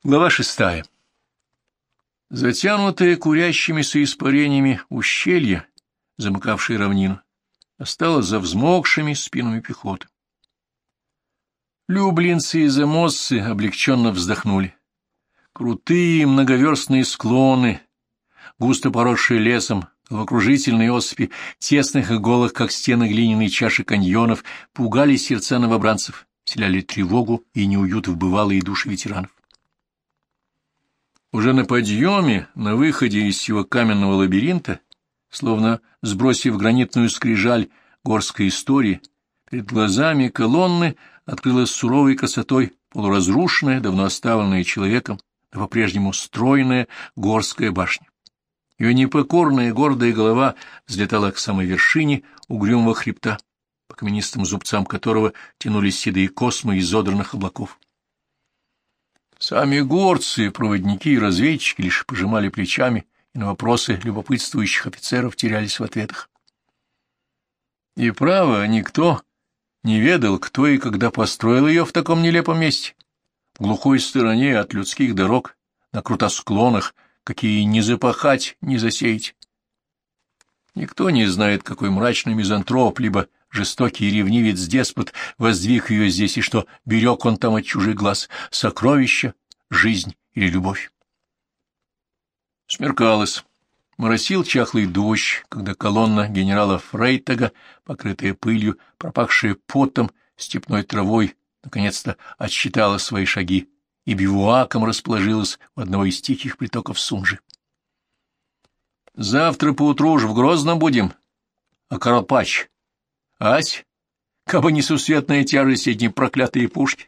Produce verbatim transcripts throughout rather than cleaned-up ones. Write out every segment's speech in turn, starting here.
Глава шестая. Затянутое курящимися испарениями ущелье, замыкавшее равнину, осталось за взмокшими спинами пехоты. Люблинцы и замосцы облегченно вздохнули. Крутые многоверстные склоны, густо поросшие лесом, головокружительные осыпи тесных и голых, как стены глиняной чаши каньонов, пугали сердца новобранцев, вселяли тревогу и неуют в бывалые души ветеранов. Уже на подъеме, на выходе из сего каменного лабиринта, словно сбросив гранитную скрижаль горской истории, перед глазами колонны открылась суровой красотой полуразрушенная, давно оставленная человеком, но по-прежнему стройная горская башня. Ее непокорная гордая голова взлетала к самой вершине угрюмого хребта, по каменистым зубцам которого тянулись седые космы изодранных облаков. Сами горцы, проводники и разведчики лишь пожимали плечами, и на вопросы любопытствующих офицеров терялись в ответах. И право, никто не ведал, кто и когда построил ее в таком нелепом месте, в глухой стороне от людских дорог, на крутосклонах, какие ни запахать, ни засеять. Никто не знает, какой мрачный мизантроп, либо жестокий ревнивец-деспот воздвиг ее здесь, и что берег он там от чужих глаз — сокровища, жизнь или любовь. Смеркалось. Моросил чахлый дождь, когда колонна генерала Фрейтага, покрытая пылью, пропахшая потом, степной травой, наконец-то отсчитала свои шаги и бивуаком расположилась у одного из тихих притоков Сунжи. — Завтра поутру уж в Грозном будем, а Карапач. Ась, кабы не сусветная тяжесть эти проклятые пушки.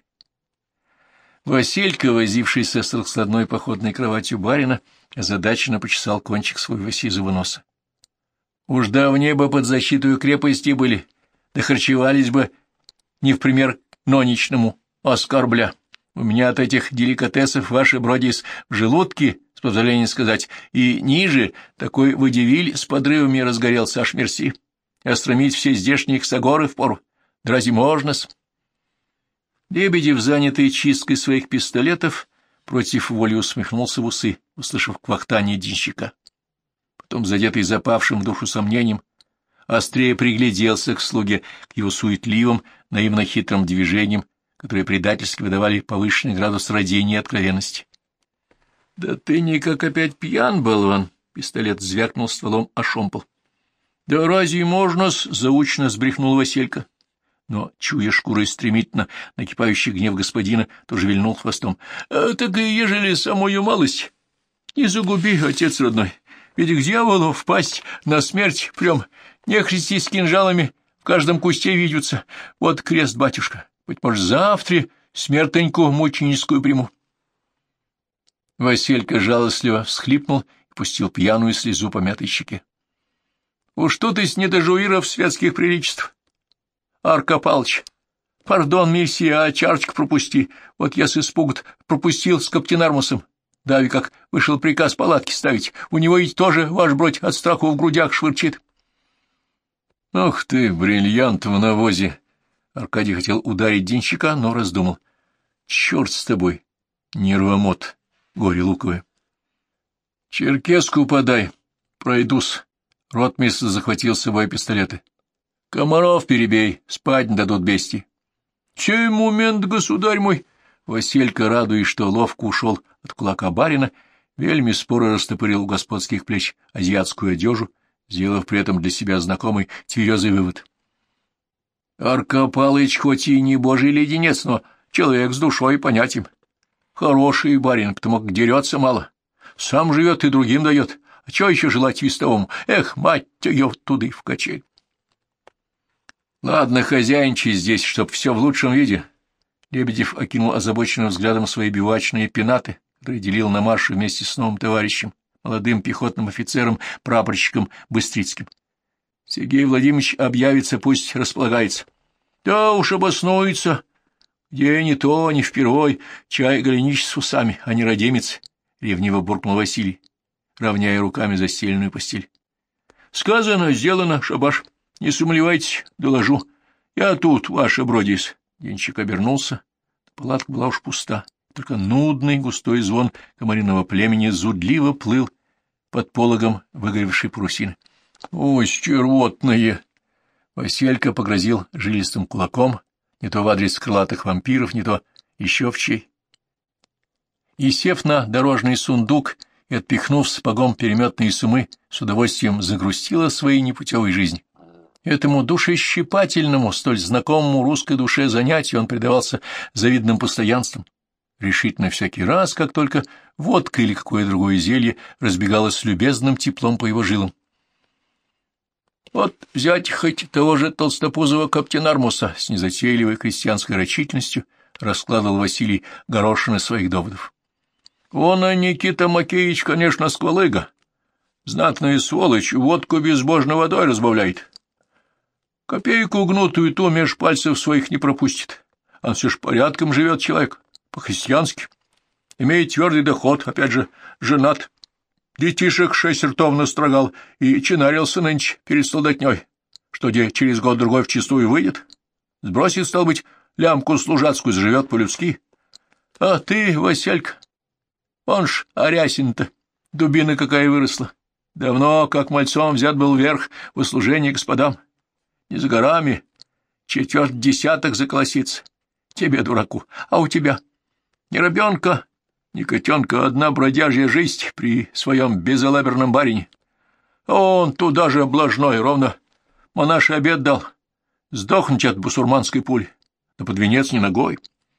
Василька, возившийся с раскладной походной кроватью барина, озадаченно почесал кончик своего сизого носа. Уж давнее бы под защиту крепости были, да харчевались бы не в пример ноничному, а скорбля. У меня от этих деликатесов, ваши бродис, в желудке, с позволения сказать, и ниже такой водевиль с подрывами разгорелся аж мерси. Остромить все здешние ксагоры впору. Да разве можно-с? Лебедев, занятый чисткой своих пистолетов, против воли усмехнулся в усы, услышав квахтание денщика. Потом, задетый запавшим в душу сомнением, острее пригляделся к слуге, к его суетливым, наивно-хитрым движениям, которые предательски выдавали повышенный градус родения и откровенности. — Да ты никак опять пьян, болван! — пистолет звякнул стволом о шомпол. — Да разве можно-с? — заучно сбрехнул Василька. Но, чуя шкурой стремительно накипающий гнев господина, тоже вильнул хвостом. А, — Так и ежели самую малость, не загуби, отец родной, ведь к дьяволу впасть на смерть прям нехристи с кинжалами в каждом кусте видятся. Вот крест, батюшка, быть может, завтра смертеньку мученическую приму. Василька жалостливо всхлипнул и пустил пьяную слезу по мятой щеке. — Уж тут из недожуиров светских приличеств. Арка Палыч, пардон, месье, а чарочку пропусти. Вот я с испугу пропустил с каптенармусом. Дави, как вышел приказ палатки ставить. У него ведь тоже, ваш бродь, от страху в грудях швырчит. — Ах ты, бриллиант в навозе! Аркадий хотел ударить денщика, но раздумал. — Черт с тобой, нервомот, горе луковое. — Черкеску подай, пройдусь. Ротмистр захватил с собой пистолеты. — Комаров перебей, спать не дадут бести. — Сей момент, государь мой! Василька, радуясь, что ловко ушел от кулака барина, вельми споро растопырил у господских плеч азиатскую одежу, сделав при этом для себя знакомый тверезый вывод. Арка Палыч хоть и не божий леденец, но человек с душой и понятием. Хороший барин, потому как дерется мало. Сам живет и другим дает. А чего еще желать вестовому? Эх, мать ее, туды в качель. Ладно, хозяйничай здесь, чтоб все в лучшем виде. Лебедев окинул озабоченным взглядом свои бивачные пенаты, которые делил на марше вместе с новым товарищем, молодым пехотным офицером, прапорщиком Быстрицким. Сергей Владимирович объявится, пусть располагается. Да уж обоснуется. Где не то, не впервой. Чай голенищ с усами, а не родимец, — ревниво буркнул Василий, равняя руками застеленную постель. — Сказано, сделано, шабаш. Не сумлевайтесь, доложу. Я тут, ваше бродис. Денщик обернулся. Палатка была уж пуста. только нудный густой звон комариного племени зудливо плыл под пологом выгоревшей парусины. — Ой, стервотные! Василька погрозил жилистым кулаком, не то в адрес крылатых вампиров, не то еще в чей. И, сев на дорожный сундук и отпихнув сапогом переметные сумы, с удовольствием загрустила своей непутевой жизни. Этому душещипательному, столь знакомому русской душе занятию он предавался завидным постоянством, решительно всякий раз, как только водка или какое другое зелье разбегалось с любезным теплом по его жилам. Вот взять хоть того же толстопузого Каптенармуса с незатейливой крестьянской рачительностью раскладывал Василий горошины своих доводов. Он, а Никита Макеевич, конечно, сквалыга. Знатная сволочь, водку безбожной водой разбавляет. Копейку гнутую ту меж пальцев своих не пропустит. Он все ж порядком живет человек, по-христиански. Имеет твердый доход, опять же, женат. Детишек шесть ртов настрогал и чинарился нынче перед солдатней, что где через год-другой вчистую выйдет. Сбросит, стал быть, лямку служацкую, заживет по-людски. А ты, Василька, он ж Арясин-то, дубина какая выросла. Давно, как мальцом, взят был вверх в услужение господам. Не за горами, четверть десяток заколосится. Тебе, дураку, а у тебя? Ни ребенка, ни котенка, одна бродяжья жизнь при своем безалаберном барине. Он туда же облажной, ровно монаший обед дал. Сдохнуть от бусурманской пули, да под венец не ногой.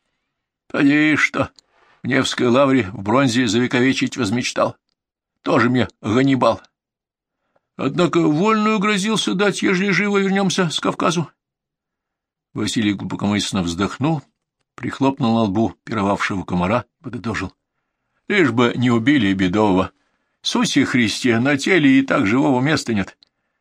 Поди что, в Невской лавре в бронзе завековечить возмечтал. Тоже мне Ганнибал. Однако вольную грозился дать, ежели живо вернемся с Кавказу. Василий глубокомысленно вздохнул, прихлопнул на лбу пировавшего комара, подытожил. Лишь бы не убили бедового. Суси Христе, на теле и так живого места нет.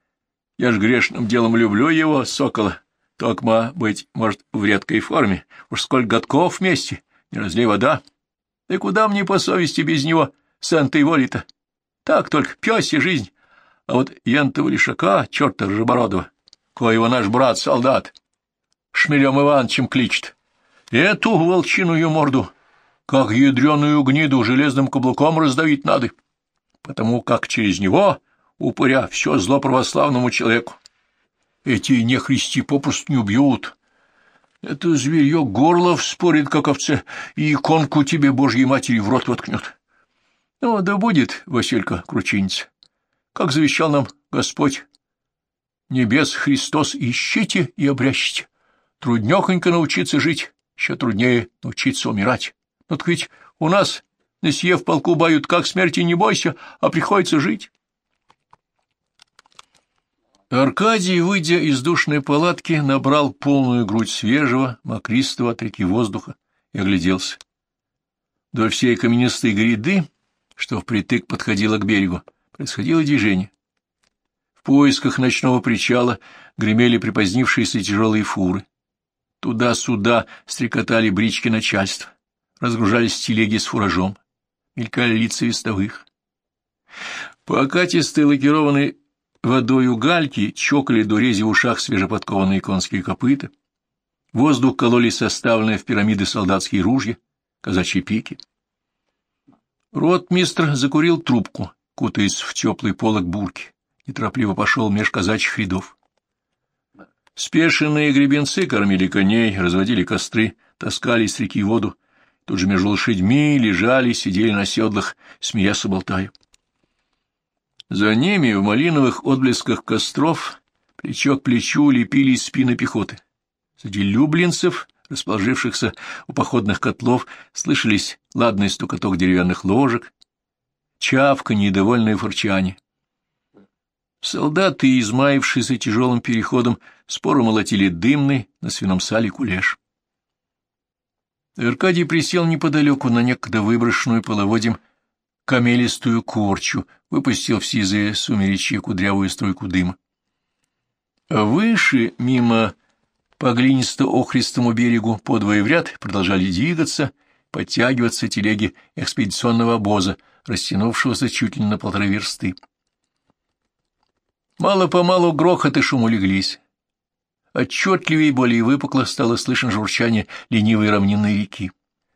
Я ж грешным делом люблю его, сокола. Токма быть, может, в редкой форме. Уж сколько годков вместе, не разлей вода. Да куда мне по совести без него с этой воли-то? Так только пёсья жизнь. А вот янтова лишака, черта рыжебородого, коего наш брат-солдат Шмелем Ивановичем кличет, эту волчиную морду, как ядреную гниду, железным каблуком раздавить надо, потому как через него, упыря, все зло православному человеку. Эти нехристи попросту не убьют. Это зверье горло вспорит, как овце, и иконку тебе, Божьей Матери, в рот воткнет. Ну, да будет, Василька, кручинец, как завещал нам Господь. Небес Христос ищите и обрящите. Труднёхонько научиться жить, еще труднее научиться умирать. Но так ведь у нас на сие в полку бают, как смерти не бойся, а приходится жить. Аркадий, выйдя из душной палатки, набрал полную грудь свежего, мокристого от реки воздуха и огляделся. Вдоль всей каменистой гряды, что впритык подходило к берегу, происходило движение. В поисках ночного причала гремели припозднившиеся тяжелые фуры. Туда-сюда стрекотали брички начальства, разгружались телеги с фуражом, мелькали лица вестовых. По окатистой лакированной водою гальки чокали до рези в ушах свежеподкованные конские копыта. Воздух кололи составленные в пирамиды солдатские ружья, казачьи пики. Ротмистр закурил трубку, кутаясь в теплый полог бурки, неторопливо пошел меж казачьих рядов. Спешенные гребенцы кормили коней, разводили костры, таскали с реки воду, тут же между лошадьми лежали, сидели на седлах, смеясь и болтая. За ними в малиновых отблесках костров плечо к плечу лепились спины пехоты. Среди люблинцев, расположившихся у походных котлов, слышались ладный стукоток деревянных ложек, чавканье и довольное фырчание. Солдаты, измаившиеся тяжелым переходом, споро молотили дымный на свином сале кулеш. Аркадий присел неподалеку на некогда выброшенную половодьем камелистую корчу, выпустил в сизые сумеречье кудрявую струйку дыма. А выше, мимо по глинисто-охристому берегу, подвое в ряд продолжали двигаться, подтягиваться телеги экспедиционного обоза, растянувшегося чуть ли на полторы версты. Мало-помалу грохот и шум улеглись. Отчетливее и более выпукло стало слышно журчание ленивой равнинной реки.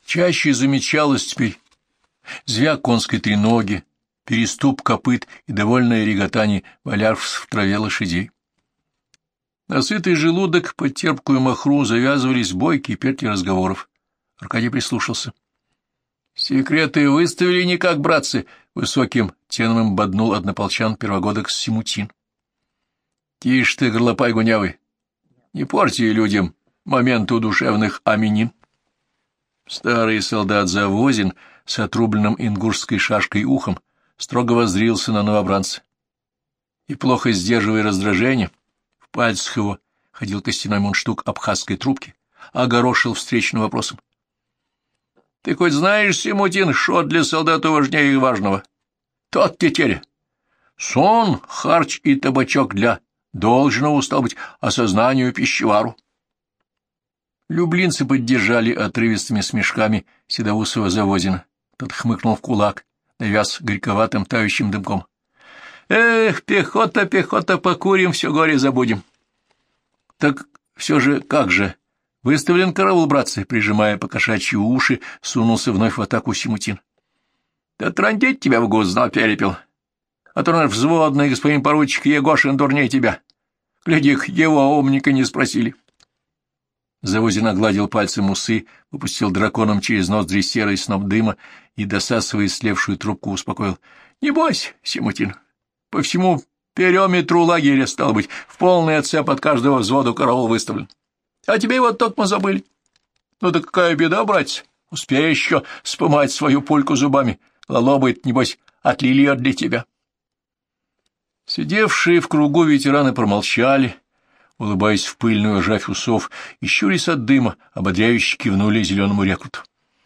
Чаще замечалось теперь звяк конской треноги, переступ копыт и довольное реготание валявшихся в траве лошадей. На сытый желудок под терпкую махру завязывались бойкие петли разговоров. Аркадий прислушался. — Секреты выставили никак, братцы! — высоким теном боднул однополчан первогодок Симутин. — Тише ты, горлопай гунявый! Не порти людям моменту душевных аминин. Старый солдат Завозин с отрубленным ингушской шашкой ухом строго воззрился на новобранца. И, плохо сдерживая раздражение, в пальцах его ходил костяной мундштук абхазской трубки, огорошил встречным вопросом. — Ты хоть знаешь, Симутин, что для солдата важнее и важного? Тот тетеря. Сон, харч и табачок для должного, стал быть, осознанию пищевару. Люблинцы поддержали отрывистыми смешками седоусого Завозина. Тот хмыкнул в кулак, навяз горьковатым тающим дымком. — Эх, пехота, пехота, покурим, все горе забудем. — Так все же как же? Выставлен караул, братцы, прижимая покошачьи уши, сунулся вновь в атаку Симутин. — Да трындеть тебя в гузно перепел. А то наш взводный господин поручик Егошин дурней тебя. Гляди-ка, его умника не спросили. Завозин огладил пальцем усы, выпустил драконом через ноздри серый сноп дыма и, досасывая слевшую трубку, успокоил. — Не бойся, Симутин, по всему периметру лагеря, стало быть, в полный отцеп от каждого взвода караул выставлен. А тебе вот только мы забыли. Ну да какая беда, братец, успеешь еще спымать свою пульку зубами. Лолобы, небось, отлили для тебя. Сидевшие в кругу ветераны промолчали, улыбаясь в пыльную ржавь усов, и щурясь от дыма, ободряюще кивнули зеленому рекруту.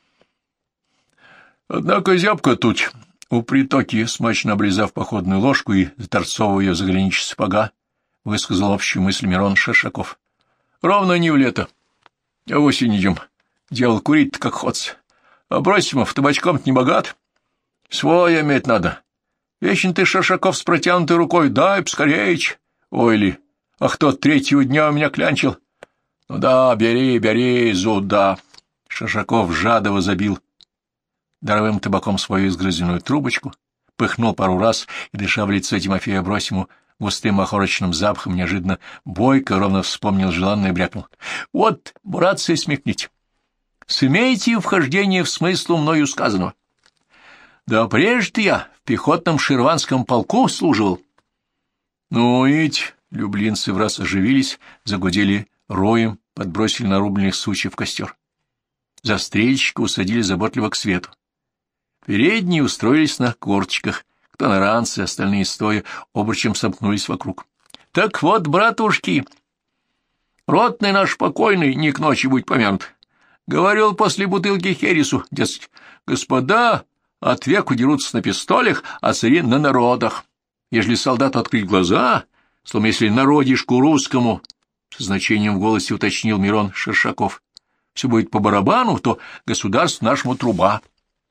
Однако зябко тут, у притоки, смачно облизав походную ложку и заторцовывая ее за голенища сапога, высказал общую мысль Мирон Шершаков. Ровно не в лето, а осень идем. Дело курить-то как ходится. А Бросимов табачком-то не богат. Свой иметь надо. Вечно ты, Шершаков, с протянутой рукой, дай поскореич. Ой ли, ах, тот третьего дня у меня клянчил. Ну да, бери, бери, зуда. Шершаков жадово забил даровым табаком свою изгрызенную трубочку, пыхнул пару раз и, дыша в лицо Тимофея Абросиму густым охорочным запахом, неожиданно бойко, ровно вспомнил желанное, брякнул. — Вот, братцы, смекните. Сумеете вхождение в смыслу мною сказанного? Да прежде я в пехотном ширванском полку служил. Ну, ведь люблинцы враз оживились, загудели роем, подбросили нарубленных сучьев в костер. Застрельщика усадили заботливо к свету. Передние устроились на корточках, кто на ранце, остальные стоя, обручем сомкнулись вокруг. — Так вот, братушки, ротный наш покойный, не к ночи будь помянут, говорил после бутылки хересу, дескать, господа от веку дерутся на пистолях, а цари на народах. Ежели солдату открыть глаза, словно если народишку русскому, со значением в голосе уточнил Мирон Шершаков, все будет по барабану, то государству нашему труба.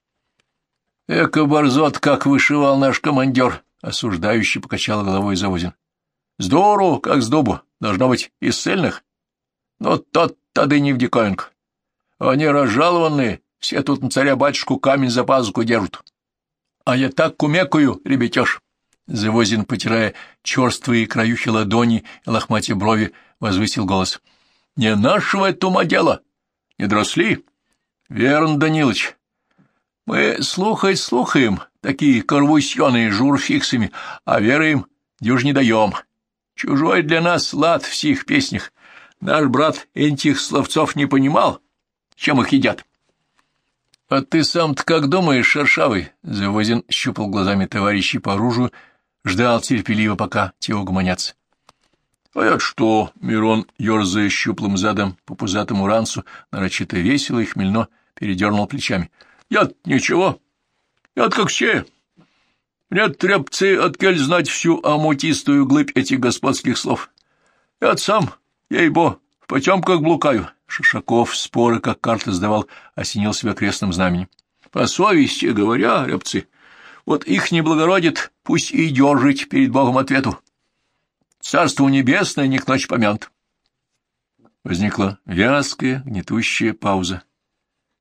— Эко борзот, как вышивал наш командир! — осуждающий покачал головой Завозин. — Здорово, как с дубу, должно быть из цельных. Но тот тады не в диковинку. Они разжалованные, все тут на царя-батюшку камень за пазуху держат. А я так кумекаю, ребятеж! Завозин, потирая черствые краюхи ладони и лохматя брови, возвысил голос. — Не нашего это ума дело! Не дросли? — Верно, Данилыч. Мы слухать слухаем, такие корвусьоны журфиксами, а веры им дюж не даем. Чужой для нас лад в сих песнях. Наш брат этих словцов не понимал, чем их едят. — А ты сам-то как думаешь, шершавый? Завозин щупал глазами товарищей по оружию, ждал терпеливо, пока те угомонятся. — А это что? — Мирон, ерзая щуплым задом по пузатому ранцу, нарочито весело и хмельно передернул плечами. — Я-то ничего. Я-то как все. Мне трепцы откель знать всю амутистую глыбь этих господских слов. Я-то сам, ей-бо, в потемках блукаю. Шишаков споры, как карты сдавал, осенил себя крестным знаменем. По совести говоря, репцы, вот их не благородит, пусть и держит перед Богом ответу. Царство небесное не к ночи помянут. Возникла вязкая, гнетущая пауза.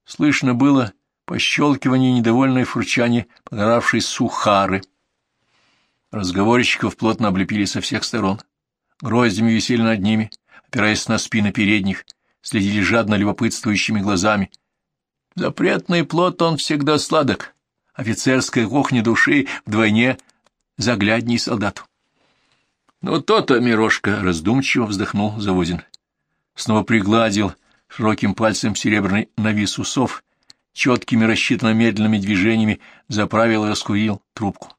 Слышно было пощелкивание и недовольное фурчание подоравшей сухары. Разговорщиков плотно облепили со всех сторон. Гроздями висели над ними, опираясь на спины передних, следили жадно любопытствующими глазами. Запретный плод он всегда сладок, офицерская кухня души вдвойне заглядней солдату. — Ну, то-то, Мирошка! — раздумчиво вздохнул Завозин. Снова пригладил широким пальцем серебряный навис усов, четкими рассчитанно медленными движениями заправил и раскурил трубку.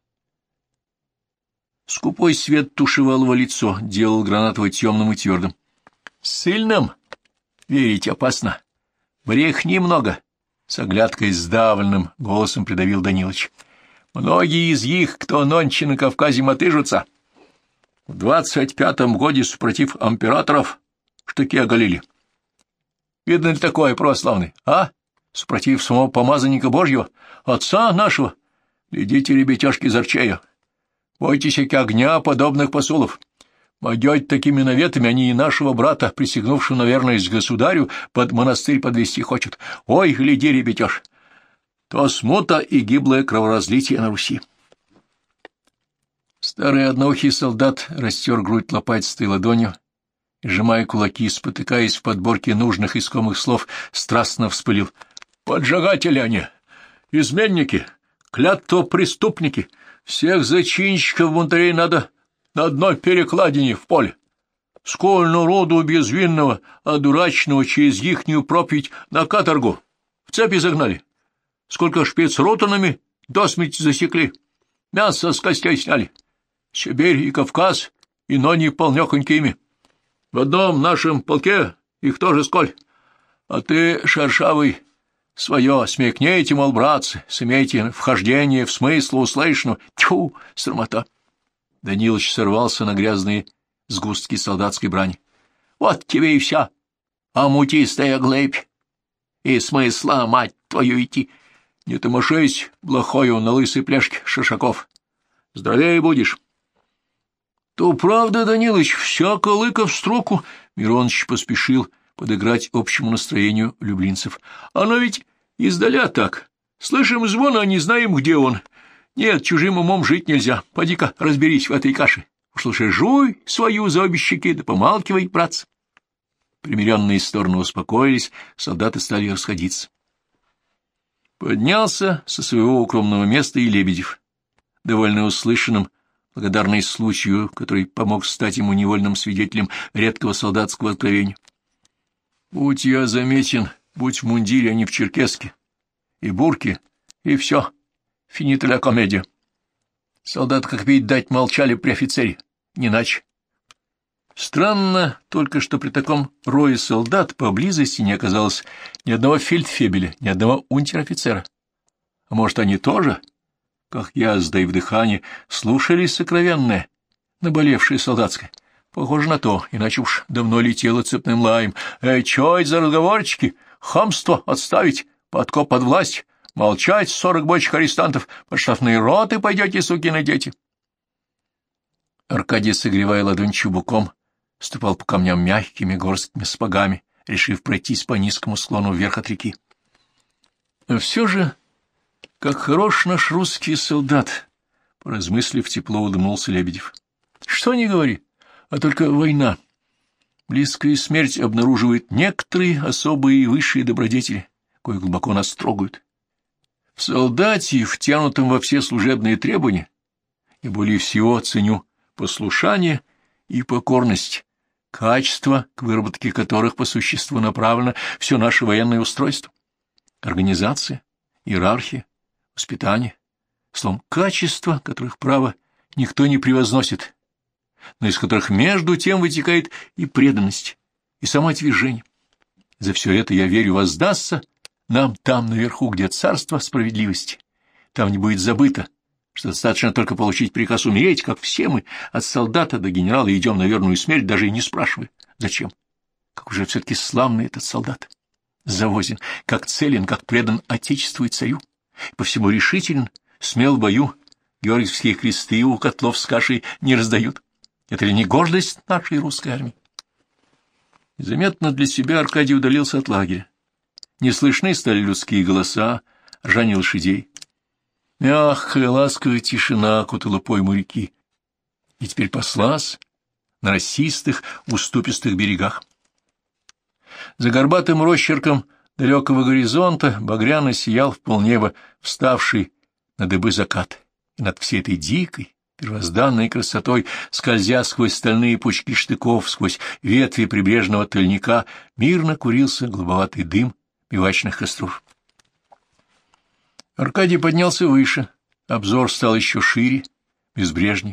Скупой свет тушевал его лицо, делал гранатово темным и твердым. — Сильным? Верить опасно. Брехни много. С оглядкой сдавленным голосом придавил Данилыч. Многие из них, кто нонче на Кавказе мотыжутся, в двадцать пятом годе, супротив императоров, штыки оголили. Видно ли такое, православный, а? Супротив самого помазанника Божьего, отца нашего. Глядите, ребятешки, зарчея. Бойтесь огня подобных посулов. Могете такими наветами, они и нашего брата, присягнувшего на верность государю, под монастырь подвести хочут. Ой, гляди, ребятеж, то смута и гиблое кроворазлитие на Руси. Старый одноухий солдат растер грудь лопатистой ладонью, и, сжимая кулаки, спотыкаясь в подборке нужных искомых слов, страстно вспылил. Поджигатели они, изменники, клятвопреступники, всех зачинщиков бунтарей надо на одной перекладине в поле. Сколь народу безвинного, одураченного через ихнюю проповедь на каторгу в цепи загнали. Сколько шпицротанами до смерти засекли. Мясо с костей сняли. Сибирь и Кавказ, и но не полнёхонькими. В одном нашем полке их тоже сколь. А ты, шершавый, свое смекнете, мол, братцы, смейте вхождение в смысл услышанного. Тьфу, срамота. Данилыч сорвался на грязные сгустки солдатской брани. Вот тебе и вся, амутистая глыбь. И смысла, мать твою, идти. Не томошись, блохою на лысой пляшке, Шишаков. Здоровее будешь. То правда, Данилыч, всяко лыка в строку. Мироныч поспешил подыграть общему настроению люблинцев. Оно ведь издаля так. Слышим звон, а не знаем, где он. Нет, чужим умом жить нельзя. Поди-ка разберись в этой каше. Уж лучше жуй свою за обе щеки, да помалкивай, братцы. Примиренные стороны успокоились, солдаты стали расходиться. Поднялся со своего укромного места и Лебедев, довольно услышанным, благодарный случаю, который помог стать ему невольным свидетелем редкого солдатского откровения. Будь я заметен, будь в мундире, а не в черкеске, и бурке, и все. Финита ля комедия. Солдат, как пить дать, молчали при офицере, не иначе. Странно только, что при таком рое солдат поблизости не оказалось ни одного фельдфебеля, ни одного унтер-офицера. А может, они тоже, как язда и вдыхание, слушали сокровенное, наболевшее солдатское? Похоже на то, иначе уж давно летело цепным лаем. Эй, чё это за разговорчики? Хамство отставить, подкоп под власть. Молчать, сорок бочек арестантов, под штрафные роты пойдете, сукины дети. Аркадий, согревая ладонь чубуком, ступал по камням мягкими горсткими сапогами, решив пройтись по низкому склону вверх от реки. А все же, как хорош наш русский солдат, поразмыслив, тепло улыбнулся Лебедев. Что ни говори, а только война. Близкая смерть обнаруживает некоторые особые и высшие добродетели, кои глубоко нас трогают. В солдате, втянутом во все служебные требования, я более всего ценю послушание и покорность, качества, к выработке которых по существу направлено все наше военное устройство, организация, иерархия, воспитание, словом, качества, которых, право, никто не превозносит, но из которых между тем вытекает и преданность, и самоотвержение. За все это, я верю, воздастся нам там, наверху, где царство справедливости. Там не будет забыто, что достаточно только получить приказ умереть, как все мы, от солдата до генерала, идем на верную смерть, даже и не спрашивая, зачем. Как уже все-таки славный этот солдат. Завозин, как целен, как предан отечеству и царю. По всему решителен, смел в бою. Георгиевские кресты у котлов с кашей не раздают. Это ли не гордость нашей русской армии? Незаметно для себя Аркадий удалился от лагеря. Не слышны стали людские голоса, ржание лошадей. Мягкая, ласковая тишина окутала пойму реки, и теперь паслась на росистых, уступистых берегах. За горбатым росчерком далекого горизонта багряно сиял в полнеба вставший на дыбы закат, и над всей этой дикой, первозданной красотой, скользя сквозь стальные пучки штыков, сквозь ветви прибрежного тольника, мирно курился голубоватый дым бивачных костров. Аркадий поднялся выше, обзор стал еще шире, безбрежней.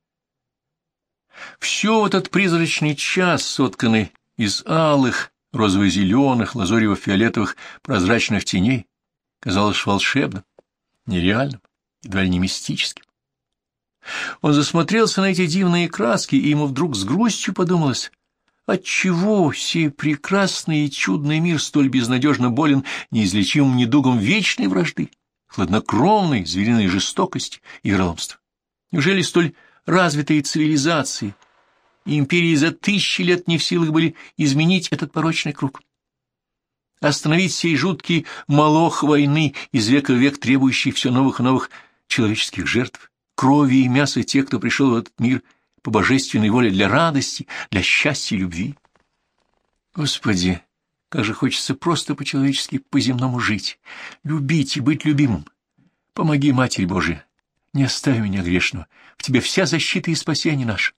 Все в этот призрачный час, сотканный из алых, розово-зеленых, лазорево-фиолетовых прозрачных теней, казалось волшебным, нереальным, едва ли не мистическим. Он засмотрелся на эти дивные краски, и ему вдруг с грустью подумалось, отчего сей прекрасный и чудный мир столь безнадежно болен неизлечимым недугом вечной вражды, хладнокровной звериной жестокости и вероломства? Неужели столь развитые цивилизации и империи за тысячи лет не в силах были изменить этот порочный круг? Остановить сей жуткий молох войны, из века в век требующий все новых и новых человеческих жертв, крови и мяса тех, кто пришел в этот мир по божественной воле для радости, для счастья и любви. Господи, как же хочется просто по-человечески по-земному жить, любить и быть любимым. Помоги, Матерь Божия, не оставь меня грешного, в Тебе вся защита и спасение наше.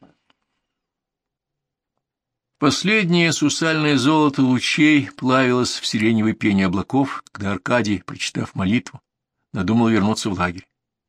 Последнее сусальное золото лучей плавилось в сиреневой пене облаков, когда Аркадий, прочитав молитву, надумал вернуться в лагерь.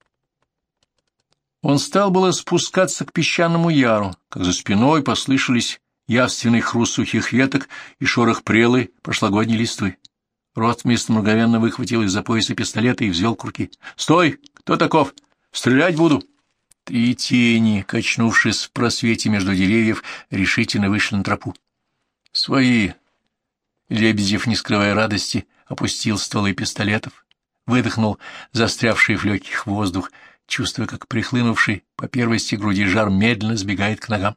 Он стал было спускаться к песчаному яру, как за спиной послышались явственный хруст сухих веток и шорох прелой прошлогодней листвы. Ротмистр мгновенно выхватил из-за пояса пистолета и взвел курки. «Стой! Кто таков? Стрелять буду!» Три тени, качнувшись в просвете между деревьев, решительно вышли на тропу. «Свои!» Лебедев, не скрывая радости, опустил стволы пистолетов, выдохнул застрявший в легких воздух, чувствуя, как прихлынувший по первости груди жар медленно сбегает к ногам.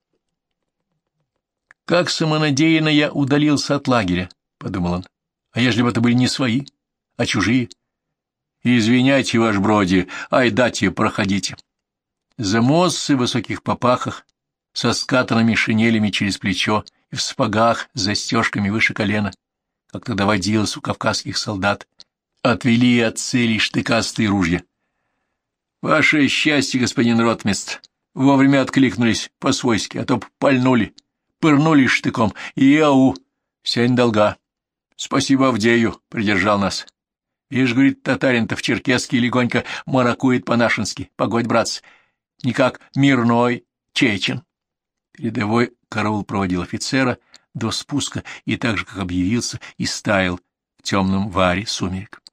«Как самонадеянно я удалился от лагеря», — подумал он, — «а ежели бы это были не свои, а чужие? Извиняйте, ваш броди, ай дайте, проходите». Замоссы в высоких попахах, со скатанными шинелями через плечо и в сапогах с застежками выше колена, как тогда водилось у кавказских солдат, отвели от цели штыкастые ружья. «Ваше счастье, господин ротмистр, вовремя откликнулись по-свойски, а то б пальнули, пырнули штыком, и ау, вся недолга. Спасибо Авдею, придержал нас. Видишь, говорит, татарин-то в черкеске легонько маракует по-нашенски, погодь, братцы, не как мирной чечен». Передовой караул проводил офицера до спуска и так же, как объявился, и стаял в темном варе сумерек.